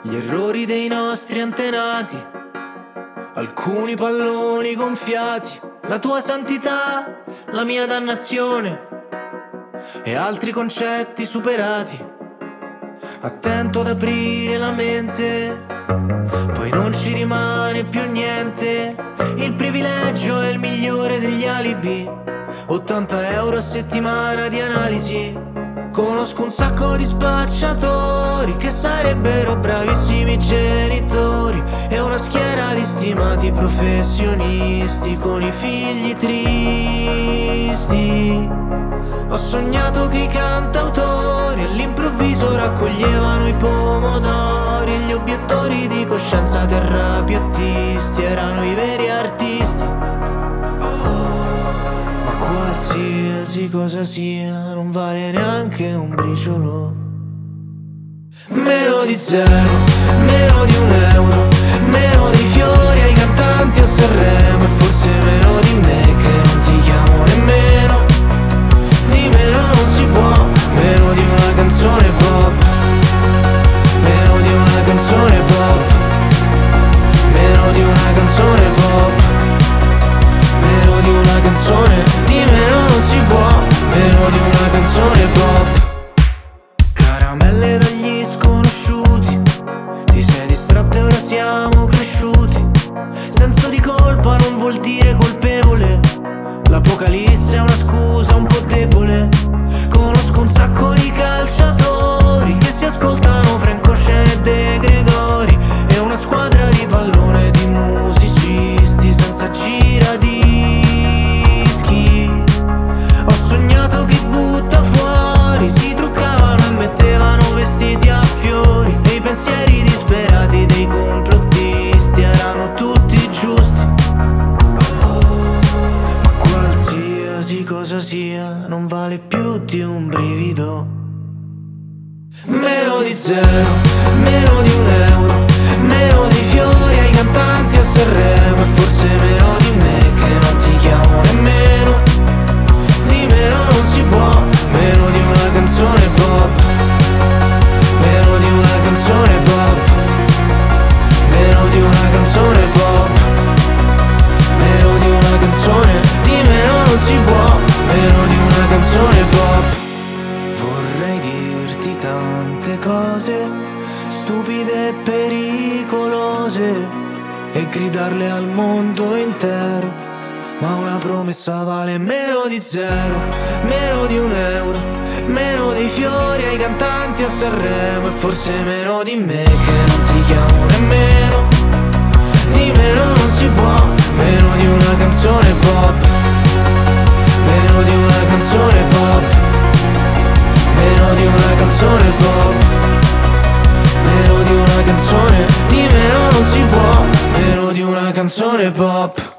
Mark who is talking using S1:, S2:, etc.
S1: Gli errori dei nostri antenati, alcuni palloni gonfiati, la tua santità, la mia dannazione e altri concetti superati. Attento ad aprire la mente, poi non ci rimane più niente. Il privilegio è il migliore degli alibi, 80 euro a settimana di analisi. Conosco un sacco di spacciatori che sarebbero bravissimi genitori e una schiera di stimati professionisti con i figli tristi. Ho sognato che i cantautori all'improvviso raccoglievano i pomodori e gli obiettori di coscienza terrapiattisti erano i veri artisti. Ma qualsiasi cosa sia non vale neanche un briciolo. Meno di zero, meno di un euro, meno dei fiori ai cantanti a Sanremo e forse meno di me che non ti chiamo nemmeno. Di meno non si può, meno di una canzone pop, meno di una canzone pop, meno di una canzone pop, meno di una canzone. Di meno non si può, meno di una canzone pop. Caramelle dagli sconosciuti, ti sei distratto e ora siamo cresciuti. Senso di colpa non vuol dire colpevole, l'apocalisse è una scusa un po' debole. Conosco un sacco di calciatori che si ascoltano Franco Ocean e De Gregori e una squadra di pallone di musicisti senza giradischi. Ho sognato che butta fuori si truccavano e mettevano vestiti a fiori e i pensieri disperati dei complottisti erano tutti giusti. Ma qualsiasi cosa sia non vale più di un brivido. Meno di zero, meno di un euro, meno dei fiori ai cantanti a Sanremo e forse meno di me che non ti chiamo nemmeno. Di meno non si può, meno di una canzone pop, meno di una canzone pop, meno di una canzone pop, meno di una canzone. Di meno non si può, meno di una canzone pop. Vorrei dirti tante cose stupide e pericolose e gridarle al mondo intero, ma una promessa vale meno di zero, meno di un euro, meno dei fiori ai cantanti a Sanremo e forse meno di me che non ti chiamo nemmeno. Di meno non si può, meno di una canzone pop, meno di una canzone pop, meno di una canzone pop, meno di una canzone. Di meno non si può, meno di una canzone pop.